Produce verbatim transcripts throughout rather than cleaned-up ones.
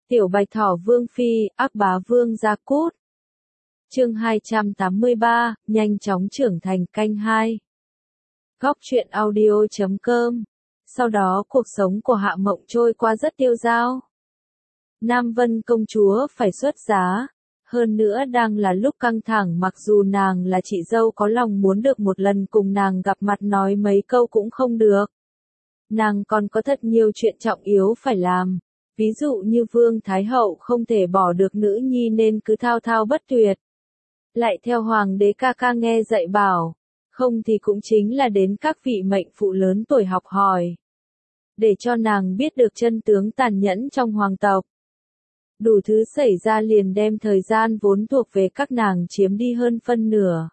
Tiểu Bạch Thỏ Vương Phi, ác bá Vương Gia Cút. Chương hai trăm tám mươi ba, nhanh chóng trưởng thành canh hai. Góc truyện audio chấm com. Sau đó cuộc sống của Hạ Mộng trôi qua rất tiêu dao. Nam Vân công chúa phải xuất giá. Hơn nữa đang là lúc căng thẳng, mặc dù nàng là chị dâu có lòng muốn được một lần cùng nàng gặp mặt nói mấy câu cũng không được. Nàng còn có thật nhiều chuyện trọng yếu phải làm. Ví dụ như Vương Thái Hậu không thể bỏ được nữ nhi nên cứ thao thao bất tuyệt. Lại theo Hoàng đế ca ca nghe dạy bảo. Không thì cũng chính là đến các vị mệnh phụ lớn tuổi học hỏi. Để cho nàng biết được chân tướng tàn nhẫn trong hoàng tộc. Đủ thứ xảy ra liền đem thời gian vốn thuộc về các nàng chiếm đi hơn phân nửa.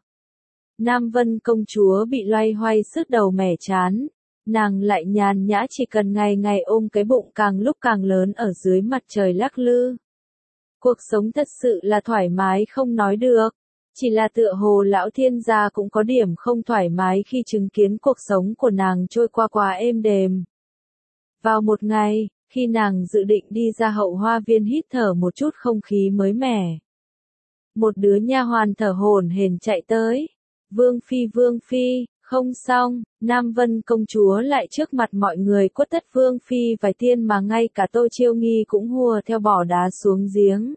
Nam Vân công chúa bị loay hoay sứt đầu mẻ chán. Nàng lại nhàn nhã chỉ cần ngày ngày ôm cái bụng càng lúc càng lớn ở dưới mặt trời lắc lư. Cuộc sống thật sự là thoải mái không nói được. Chỉ là tựa hồ lão thiên gia cũng có điểm không thoải mái khi chứng kiến cuộc sống của nàng trôi qua quá êm đềm. Vào một ngày, khi nàng dự định đi ra hậu hoa viên hít thở một chút không khí mới mẻ. Một đứa nha hoàn thở hổn hển chạy tới. Vương Phi Vương Phi, không xong, Nam Vân công chúa lại trước mặt mọi người quất tất Vương Phi vài tiên mà ngay cả Tô Chiêu Nghi cũng hùa theo bỏ đá xuống giếng.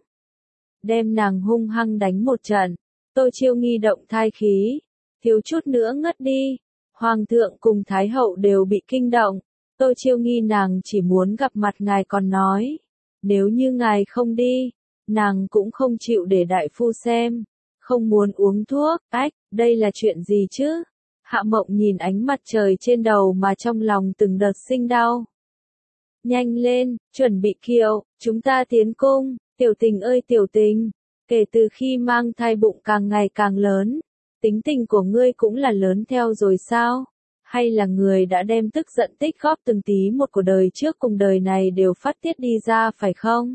Đem nàng hung hăng đánh một trận. Tô Chiêu Nghi động thai khí, thiếu chút nữa ngất đi. Hoàng thượng cùng Thái hậu đều bị kinh động. Tô Chiêu Nghi nàng chỉ muốn gặp mặt ngài còn nói. Nếu như ngài không đi, nàng cũng không chịu để đại phu xem. Không muốn uống thuốc, ách, đây là chuyện gì chứ? Hạ Mộng nhìn ánh mặt trời trên đầu mà trong lòng từng đợt sinh đau. Nhanh lên, chuẩn bị kiệu, chúng ta tiến cung, tiểu tình ơi tiểu tình. Kể từ khi mang thai bụng càng ngày càng lớn, tính tình của ngươi cũng là lớn theo rồi sao? Hay là người đã đem tức giận tích góp từng tí một của đời trước cùng đời này đều phát tiết đi ra phải không?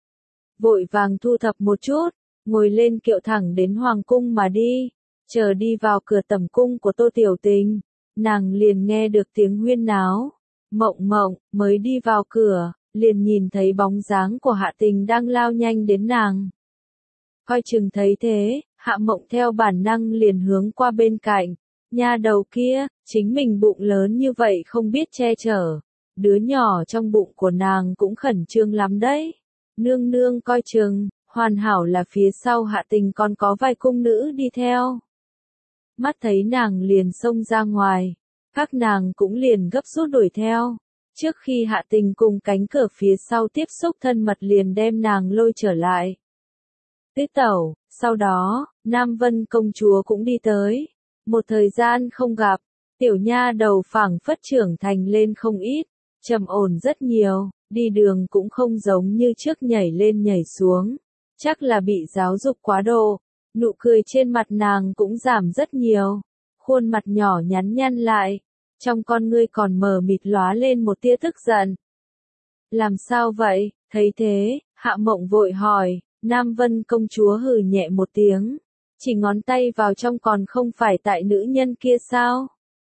Vội vàng thu thập một chút, ngồi lên kiệu thẳng đến hoàng cung mà đi. Chờ đi vào cửa tẩm cung của Tô Tiểu Tình, nàng liền nghe được tiếng huyên náo. Mộng Mộng mới đi vào cửa, liền nhìn thấy bóng dáng của Hạ Tình đang lao nhanh đến nàng. Coi chừng thấy thế, Hạ Mộng theo bản năng liền hướng qua bên cạnh. Nha đầu kia, chính mình bụng lớn như vậy không biết che chở. Đứa nhỏ trong bụng của nàng cũng khẩn trương lắm đấy. Nương nương coi chừng, hoàn hảo là phía sau Hạ Tình còn có vài cung nữ đi theo. Mắt thấy nàng liền xông ra ngoài. Các nàng cũng liền gấp rút đuổi theo. Trước khi Hạ Tình cùng cánh cửa phía sau tiếp xúc thân mật liền đem nàng lôi trở lại. Tứ tẩu, sau đó, Nam Vân công chúa cũng đi tới. Một thời gian không gặp, tiểu nha đầu phảng phất trưởng thành lên không ít, trầm ổn rất nhiều, đi đường cũng không giống như trước nhảy lên nhảy xuống. Chắc là bị giáo dục quá độ, nụ cười trên mặt nàng cũng giảm rất nhiều, khuôn mặt nhỏ nhắn nhăn lại, trong con ngươi còn mờ mịt lóa lên một tia tức giận. Làm sao vậy? Thấy thế, Hạ Mộng vội hỏi. Nam Vân công chúa hừ nhẹ một tiếng, chỉ ngón tay vào trong còn không phải tại nữ nhân kia sao?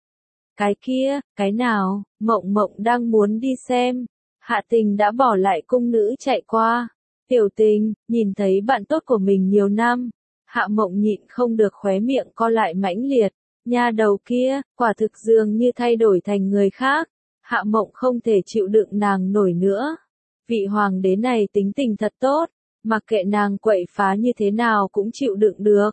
Cái kia, cái nào? Mộng Mộng đang muốn đi xem. Hạ Tình đã bỏ lại cung nữ chạy qua. Tiểu Tình, nhìn thấy bạn tốt của mình nhiều năm. Hạ Mộng nhịn không được khóe miệng co lại mãnh liệt. Nha đầu kia, quả thực dường như thay đổi thành người khác. Hạ Mộng không thể chịu đựng nàng nổi nữa. Vị hoàng đế này tính tình thật tốt. Mặc kệ nàng quậy phá như thế nào cũng chịu đựng được.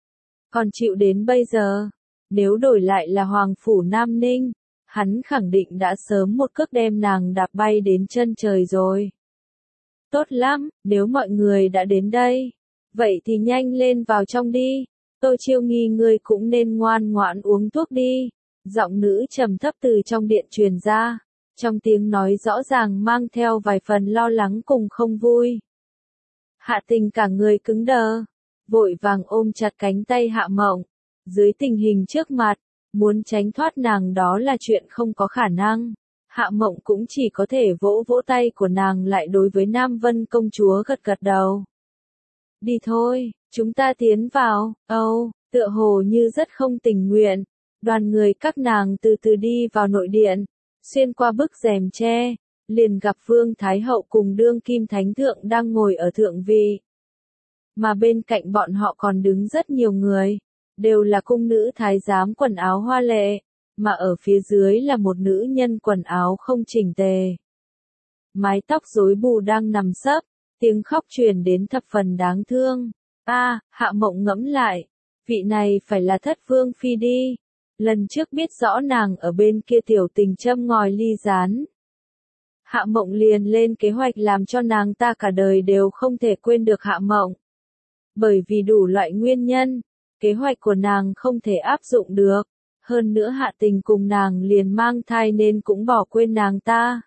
Còn chịu đến bây giờ, nếu đổi lại là Hoàng phủ Nam Ninh, hắn khẳng định đã sớm một cước đem nàng đạp bay đến chân trời rồi. Tốt lắm, nếu mọi người đã đến đây, vậy thì nhanh lên vào trong đi. Tô Chiêu Nghi ngươi cũng nên ngoan ngoãn uống thuốc đi. Giọng nữ trầm thấp từ trong điện truyền ra, trong tiếng nói rõ ràng mang theo vài phần lo lắng cùng không vui. Hạ Tình cả người cứng đờ, vội vàng ôm chặt cánh tay Hạ Mộng. Dưới tình hình trước mặt, muốn tránh thoát nàng đó là chuyện không có khả năng. Hạ Mộng cũng chỉ có thể vỗ vỗ tay của nàng lại đối với Nam Vân công chúa gật gật đầu. Đi thôi, chúng ta tiến vào. Âu, tựa hồ như rất không tình nguyện. Đoàn người các nàng từ từ đi vào nội điện, xuyên qua bức rèm tre, liền gặp Vương Thái Hậu cùng đương kim thánh thượng đang ngồi ở thượng vị. Mà bên cạnh bọn họ còn đứng rất nhiều người, đều là cung nữ thái giám quần áo hoa lệ, mà ở phía dưới là một nữ nhân quần áo không chỉnh tề. Mái tóc rối bù đang nằm sấp, tiếng khóc truyền đến thập phần đáng thương. A, Hạ Mộng ngẫm lại, vị này phải là Thất Vương phi đi. Lần trước biết rõ nàng ở bên kia tiểu tình châm ngòi ly gián. Hạ Mộng liền lên kế hoạch làm cho nàng ta cả đời đều không thể quên được Hạ Mộng. Bởi vì đủ loại nguyên nhân, kế hoạch của nàng không thể áp dụng được. Hơn nữa Hạ Tình cùng nàng liền mang thai nên cũng bỏ quên nàng ta.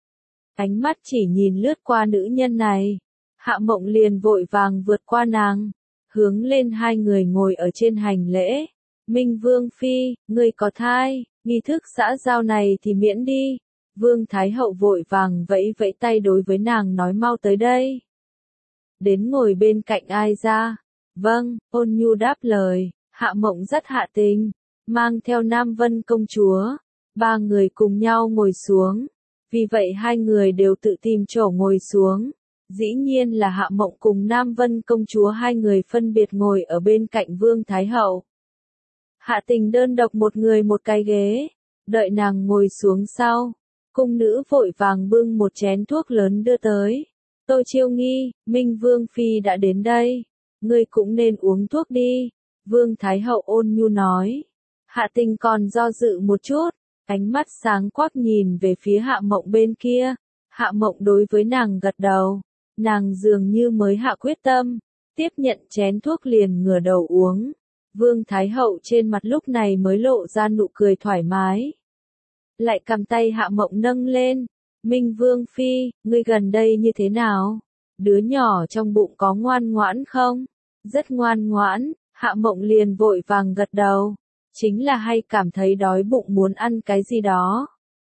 Ánh mắt chỉ nhìn lướt qua nữ nhân này, Hạ Mộng liền vội vàng vượt qua nàng, hướng lên hai người ngồi ở trên hành lễ. Minh Vương phi, ngươi có thai, nghi thức xã giao này thì miễn đi. Vương Thái Hậu vội vàng vẫy vẫy tay đối với nàng nói mau tới đây. Đến ngồi bên cạnh ai ra? Vâng, Ôn Nhu đáp lời. Hạ Mộng dắt Hạ Tình, mang theo Nam Vân công chúa, ba người cùng nhau ngồi xuống. Vì vậy hai người đều tự tìm chỗ ngồi xuống. Dĩ nhiên là Hạ Mộng cùng Nam Vân công chúa hai người phân biệt ngồi ở bên cạnh Vương Thái Hậu. Hạ Tình đơn độc một người một cái ghế, đợi nàng ngồi xuống sau. Cung nữ vội vàng bưng một chén thuốc lớn đưa tới. Tô Chiêu Nghi, Minh Vương phi đã đến đây, ngươi cũng nên uống thuốc đi. Vương Thái Hậu ôn nhu nói. Hạ Tình còn do dự một chút, ánh mắt sáng quắc nhìn về phía Hạ Mộng bên kia. Hạ Mộng đối với nàng gật đầu, nàng dường như mới hạ quyết tâm, tiếp nhận chén thuốc liền ngửa đầu uống. Vương Thái Hậu trên mặt lúc này mới lộ ra nụ cười thoải mái. Lại cầm tay Hạ Mộng nâng lên. Minh Vương phi, ngươi gần đây như thế nào? Đứa nhỏ trong bụng có ngoan ngoãn không? Rất ngoan ngoãn, Hạ Mộng liền vội vàng gật đầu. Chính là hay cảm thấy đói bụng muốn ăn cái gì đó.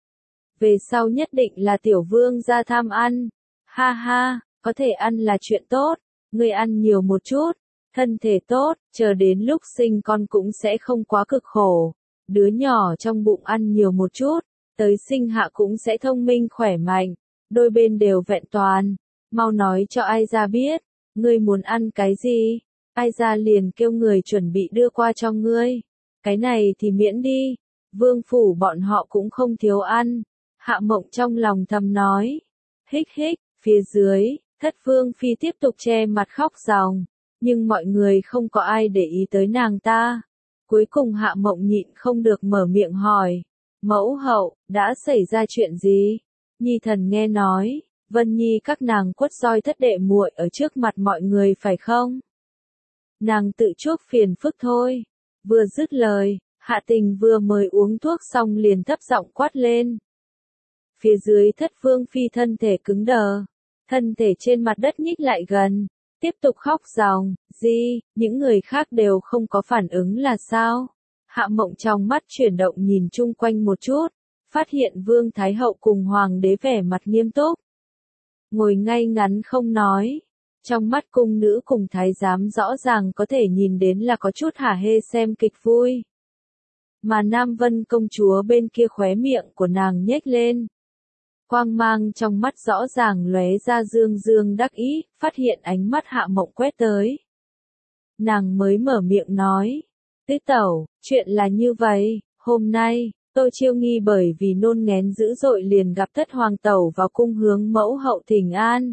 Về sau nhất định là tiểu vương ra tham ăn. Ha ha, có thể ăn là chuyện tốt. Ngươi ăn nhiều một chút, thân thể tốt, chờ đến lúc sinh con cũng sẽ không quá cực khổ. Đứa nhỏ trong bụng ăn nhiều một chút, tới sinh hạ cũng sẽ thông minh khỏe mạnh, đôi bên đều vẹn toàn. Mau nói cho ai ra biết, ngươi muốn ăn cái gì? Ai ra liền kêu người chuẩn bị đưa qua cho ngươi. Cái này thì miễn đi, vương phủ bọn họ cũng không thiếu ăn. Hạ Mộng trong lòng thầm nói. Hích hích, phía dưới, Thất Vương phi tiếp tục che mặt khóc ròng, nhưng mọi người không có ai để ý tới nàng ta. Cuối cùng Hạ Mộng nhịn không được mở miệng hỏi. Mẫu hậu, đã xảy ra chuyện gì? Nhi thần nghe nói, Vân Nhi các nàng quất roi thất đệ muội ở trước mặt mọi người phải không? Nàng tự chuốc phiền phức thôi. Vừa dứt lời, Hạ Tình vừa mới uống thuốc xong liền thấp giọng quát lên. Phía dưới Thất Vương phi thân thể cứng đờ, thân thể trên mặt đất nhích lại gần, tiếp tục khóc ròng. Gì, những người khác đều không có phản ứng là sao? Hạ Mộng trong mắt chuyển động nhìn chung quanh một chút, phát hiện Vương Thái Hậu cùng Hoàng đế vẻ mặt nghiêm túc. Ngồi ngay ngắn không nói, trong mắt cung nữ cùng thái giám rõ ràng có thể nhìn đến là có chút hả hê xem kịch vui. Mà Nam Vân công chúa bên kia khóe miệng của nàng nhếch lên. Quang mang trong mắt rõ ràng lóe ra dương dương đắc ý, phát hiện ánh mắt Hạ Mộng quét tới. Nàng mới mở miệng nói. Tứ tẩu, chuyện là như vậy, hôm nay, Tô Chiêu Nghi bởi vì nôn nghén dữ dội liền gặp thất hoàng tẩu vào cung hướng mẫu hậu thỉnh an.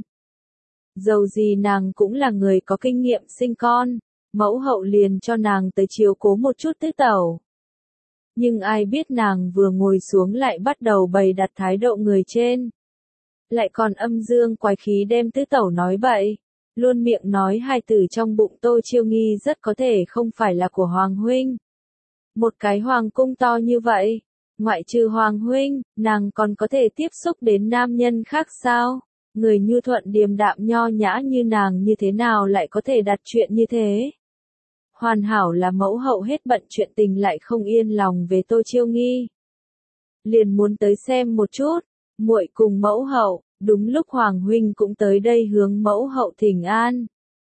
Dầu gì nàng cũng là người có kinh nghiệm sinh con, mẫu hậu liền cho nàng tới chiếu cố một chút tứ tẩu. Nhưng ai biết nàng vừa ngồi xuống lại bắt đầu bày đặt thái độ người trên. Lại còn âm dương quái khí đem tứ tẩu nói bậy. Luôn miệng nói hai từ trong bụng Tô Chiêu Nghi rất có thể không phải là của Hoàng huynh. Một cái hoàng cung to như vậy, ngoại trừ Hoàng huynh, nàng còn có thể tiếp xúc đến nam nhân khác sao? Người nhu thuận điềm đạm nho nhã như nàng như thế nào lại có thể đặt chuyện như thế? Hoàn hảo là mẫu hậu hết bận chuyện tình lại không yên lòng về Tô Chiêu Nghi. Liền muốn tới xem một chút, muội cùng mẫu hậu. Đúng lúc Hoàng huynh cũng tới đây hướng mẫu hậu thỉnh an.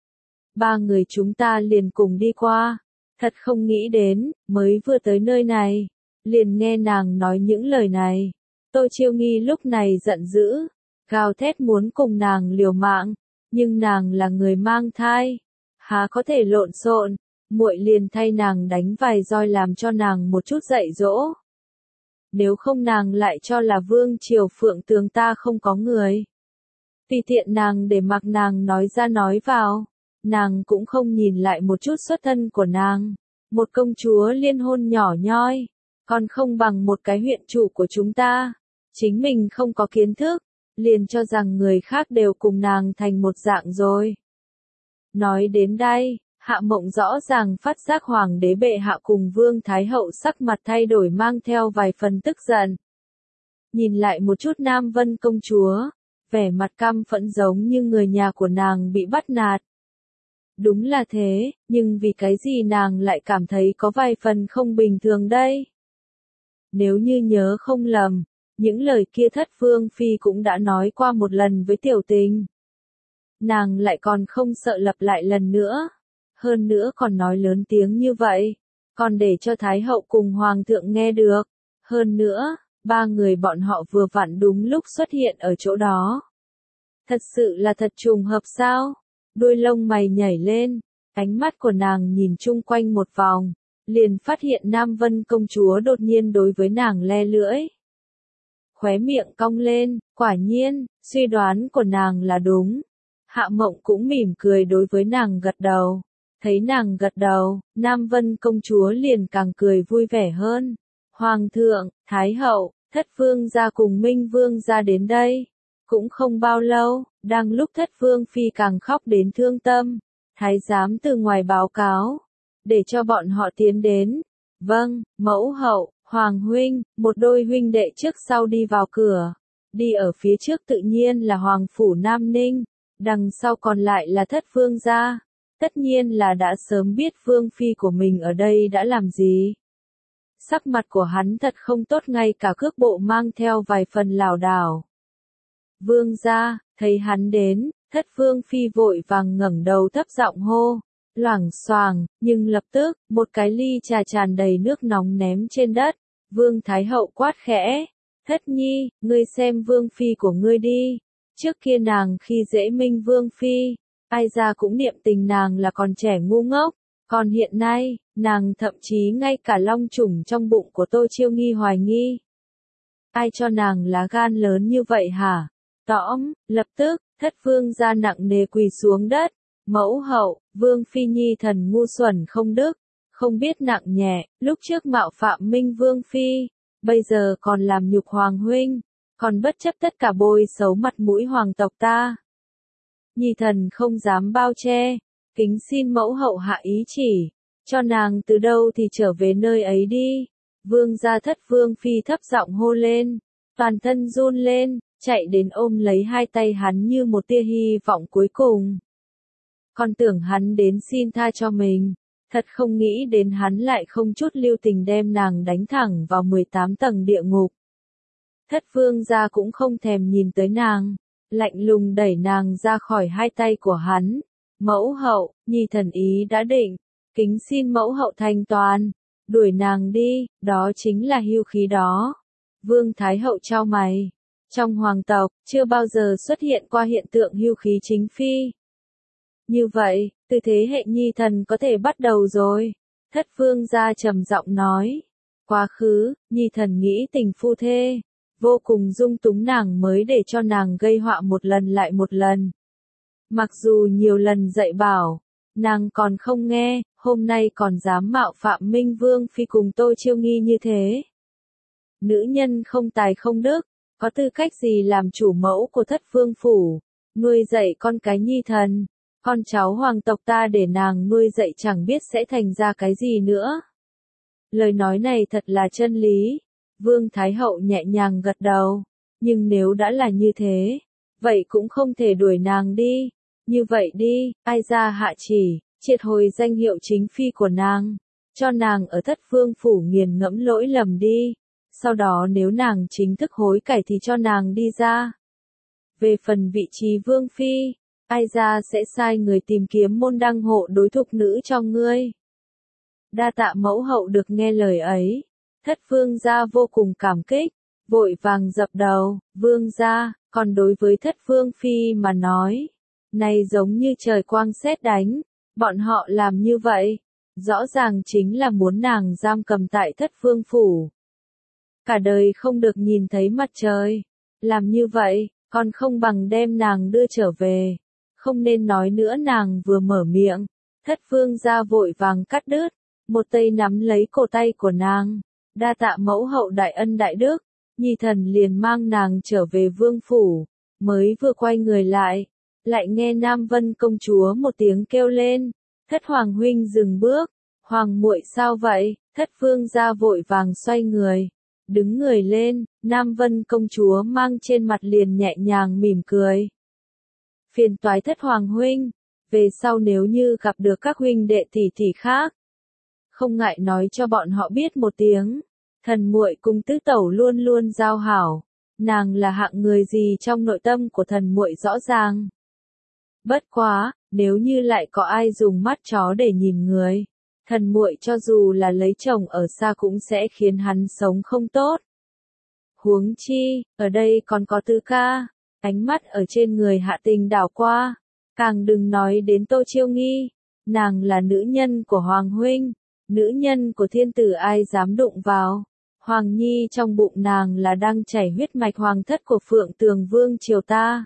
Ba người chúng ta liền cùng đi qua. Thật không nghĩ đến, mới vừa tới nơi này, liền nghe nàng nói những lời này. Tô Chiêu Nghi lúc này giận dữ, gào thét muốn cùng nàng liều mạng, nhưng nàng là người mang thai, há có thể lộn xộn, muội liền thay nàng đánh vài roi làm cho nàng một chút dạy dỗ. Nếu không nàng lại cho là vương triều phượng tường ta không có người. Tùy tiện nàng để mặc nàng nói ra nói vào, nàng cũng không nhìn lại một chút xuất thân của nàng. Một công chúa liên hôn nhỏ nhoi, còn không bằng một cái huyện chủ của chúng ta. Chính mình không có kiến thức, liền cho rằng người khác đều cùng nàng thành một dạng rồi. Nói đến đây, Hạ Mộng rõ ràng phát giác hoàng đế bệ hạ cùng vương thái hậu sắc mặt thay đổi mang theo vài phần tức giận. Nhìn lại một chút Nam Vân công chúa, vẻ mặt căm phẫn giống như người nhà của nàng bị bắt nạt. Đúng là thế, nhưng vì cái gì nàng lại cảm thấy có vài phần không bình thường đây? Nếu như nhớ không lầm, những lời kia Thất Vương Phi cũng đã nói qua một lần với Tiểu Tình. Nàng lại còn không sợ lặp lại lần nữa. Hơn nữa còn nói lớn tiếng như vậy, còn để cho Thái hậu cùng Hoàng thượng nghe được. Hơn nữa, ba người bọn họ vừa vặn đúng lúc xuất hiện ở chỗ đó. Thật sự là thật trùng hợp sao? Đôi lông mày nhảy lên, ánh mắt của nàng nhìn chung quanh một vòng, liền phát hiện Nam Vân công chúa đột nhiên đối với nàng le lưỡi. Khóe miệng cong lên, quả nhiên, suy đoán của nàng là đúng. Hạ Mộng cũng mỉm cười đối với nàng gật đầu. Thấy nàng gật đầu, Nam Vân công chúa liền càng cười vui vẻ hơn. Hoàng thượng, Thái hậu, Thất Vương gia cùng Minh Vương gia đến đây. Cũng không bao lâu, đang lúc Thất Vương Phi càng khóc đến thương tâm, Thái giám từ ngoài báo cáo, để cho bọn họ tiến đến. Vâng, mẫu hậu, Hoàng huynh, một đôi huynh đệ trước sau đi vào cửa. Đi ở phía trước tự nhiên là Hoàng phủ Nam Ninh, đằng sau còn lại là Thất Vương gia. Tất nhiên là đã sớm biết Vương Phi của mình ở đây đã làm gì. Sắc mặt của hắn thật không tốt, ngay cả cước bộ mang theo vài phần lảo đảo. Vương gia, thấy hắn đến, Thất Vương Phi vội vàng ngẩng đầu thấp giọng hô, loảng xoảng, nhưng lập tức, một cái ly trà tràn đầy nước nóng ném trên đất. Vương Thái hậu quát khẽ, Thất Nhi, ngươi xem Vương Phi của ngươi đi. Trước kia nàng khi dễ Minh Vương Phi, ai ra cũng niệm tình nàng là còn trẻ ngu ngốc, còn hiện nay, nàng thậm chí ngay cả long trùng trong bụng của Tô Chiêu Nghi hoài nghi. Ai cho nàng lá gan lớn như vậy hả? Tõm, lập tức, Thất Vương gia nặng nề quỳ xuống đất. Mẫu hậu, Vương Phi nhi thần ngu xuẩn không đức, không biết nặng nhẹ, lúc trước mạo phạm Minh Vương Phi, bây giờ còn làm nhục Hoàng huynh, còn bất chấp tất cả bôi xấu mặt mũi hoàng tộc ta. Nhi thần không dám bao che, kính xin mẫu hậu hạ ý chỉ, cho nàng từ đâu thì trở về nơi ấy đi. Vương gia Thất Vương Phi thấp giọng hô lên, toàn thân run lên, chạy đến ôm lấy hai tay hắn như một tia hy vọng cuối cùng. Còn tưởng hắn đến xin tha cho mình, thật không nghĩ đến hắn lại không chút lưu tình đem nàng đánh thẳng vào mười tám tầng địa ngục. Thất Vương gia cũng không thèm nhìn tới nàng, lạnh lùng đẩy nàng ra khỏi hai tay của hắn. Mẫu hậu, nhi thần ý đã định, kính xin mẫu hậu thành toàn, đuổi nàng đi, đó chính là hưu khí đó. Vương Thái hậu chau mày, trong hoàng tộc, chưa bao giờ xuất hiện qua hiện tượng hưu khí chính phi. Như vậy, từ thế hệ nhi thần có thể bắt đầu rồi. Thất Vương gia trầm giọng nói, quá khứ, nhi thần nghĩ tình phu thê, vô cùng dung túng nàng mới để cho nàng gây họa một lần lại một lần. Mặc dù nhiều lần dạy bảo, nàng còn không nghe, hôm nay còn dám mạo phạm Minh Vương Phi cùng Tô Chiêu Nghi như thế. Nữ nhân không tài không đức, có tư cách gì làm chủ mẫu của Thất Vương phủ, nuôi dạy con cái nhi thần, con cháu hoàng tộc ta để nàng nuôi dạy chẳng biết sẽ thành ra cái gì nữa. Lời nói này thật là chân lý. Vương Thái hậu nhẹ nhàng gật đầu, nhưng nếu đã là như thế, vậy cũng không thể đuổi nàng đi. Như vậy đi, ai ra hạ chỉ, triệt hồi danh hiệu chính phi của nàng, cho nàng ở Thất Vương phủ nghiền ngẫm lỗi lầm đi, sau đó nếu nàng chính thức hối cải thì cho nàng đi ra. Về phần vị trí Vương Phi, ai ra sẽ sai người tìm kiếm môn đăng hộ đối thục nữ cho ngươi. Đa tạ mẫu hậu được nghe lời ấy. Thất Vương gia vô cùng cảm kích, vội vàng dập đầu, vương gia, còn đối với thất vương phi mà nói, này giống như trời quang sét đánh, bọn họ làm như vậy, rõ ràng chính là muốn nàng giam cầm tại thất vương phủ. Cả đời không được nhìn thấy mặt trời, làm như vậy, còn không bằng đem nàng đưa trở về, không nên nói nữa. Nàng vừa mở miệng, thất vương gia vội vàng cắt đứt, một tay nắm lấy cổ tay của nàng, đa tạ mẫu hậu đại ân đại đức, nhi thần liền mang nàng trở về vương phủ, mới vừa quay người lại, lại nghe Nam Vân công chúa một tiếng kêu lên, thất hoàng huynh dừng bước, hoàng muội sao vậy, thất vương gia vội vàng xoay người, đứng người lên, Nam Vân công chúa mang trên mặt liền nhẹ nhàng mỉm cười. Phiền toái thất hoàng huynh, về sau nếu như gặp được các huynh đệ tỷ tỷ khác, không ngại nói cho bọn họ biết một tiếng, thần muội cùng tứ tẩu luôn luôn giao hảo, nàng là hạng người gì trong nội tâm của thần muội rõ ràng. Bất quá, nếu như lại có ai dùng mắt chó để nhìn người, thần muội cho dù là lấy chồng ở xa cũng sẽ khiến hắn sống không tốt. Huống chi, ở đây còn có Tư ca, ánh mắt ở trên người Hạ Tình đảo qua, càng đừng nói đến Tô Chiêu Nghi, nàng là nữ nhân của Hoàng huynh, nữ nhân của thiên tử ai dám đụng vào. Hoàng nhi trong bụng nàng là đang chảy huyết mạch hoàng thất của Phượng Tường Vương triều ta.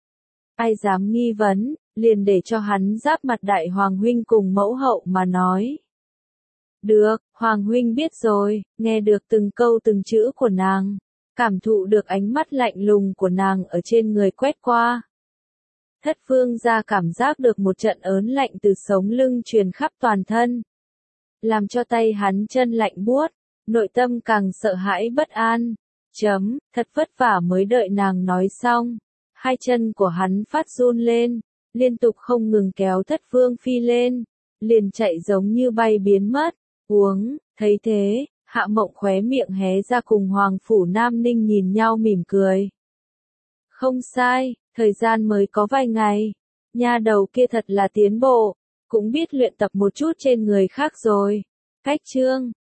Ai dám nghi vấn, liền để cho hắn giáp mặt đại hoàng huynh cùng mẫu hậu mà nói. Được, hoàng huynh biết rồi, nghe được từng câu từng chữ của nàng, cảm thụ được ánh mắt lạnh lùng của nàng ở trên người quét qua. Thất vương gia cảm giác được một trận ớn lạnh từ sống lưng truyền khắp toàn thân, làm cho tay hắn chân lạnh buốt, nội tâm càng sợ hãi bất an. Chấm, thật vất vả mới đợi nàng nói xong, hai chân của hắn phát run lên, liên tục không ngừng kéo thất vương phi lên, liền chạy giống như bay biến mất. Uống, thấy thế, Hạ Mộng khóe miệng hé ra cùng Hoàng phủ Nam Ninh nhìn nhau mỉm cười. Không sai, thời gian mới có vài ngày, nha đầu kia thật là tiến bộ, cũng biết luyện tập một chút trên người khác rồi. Cách chương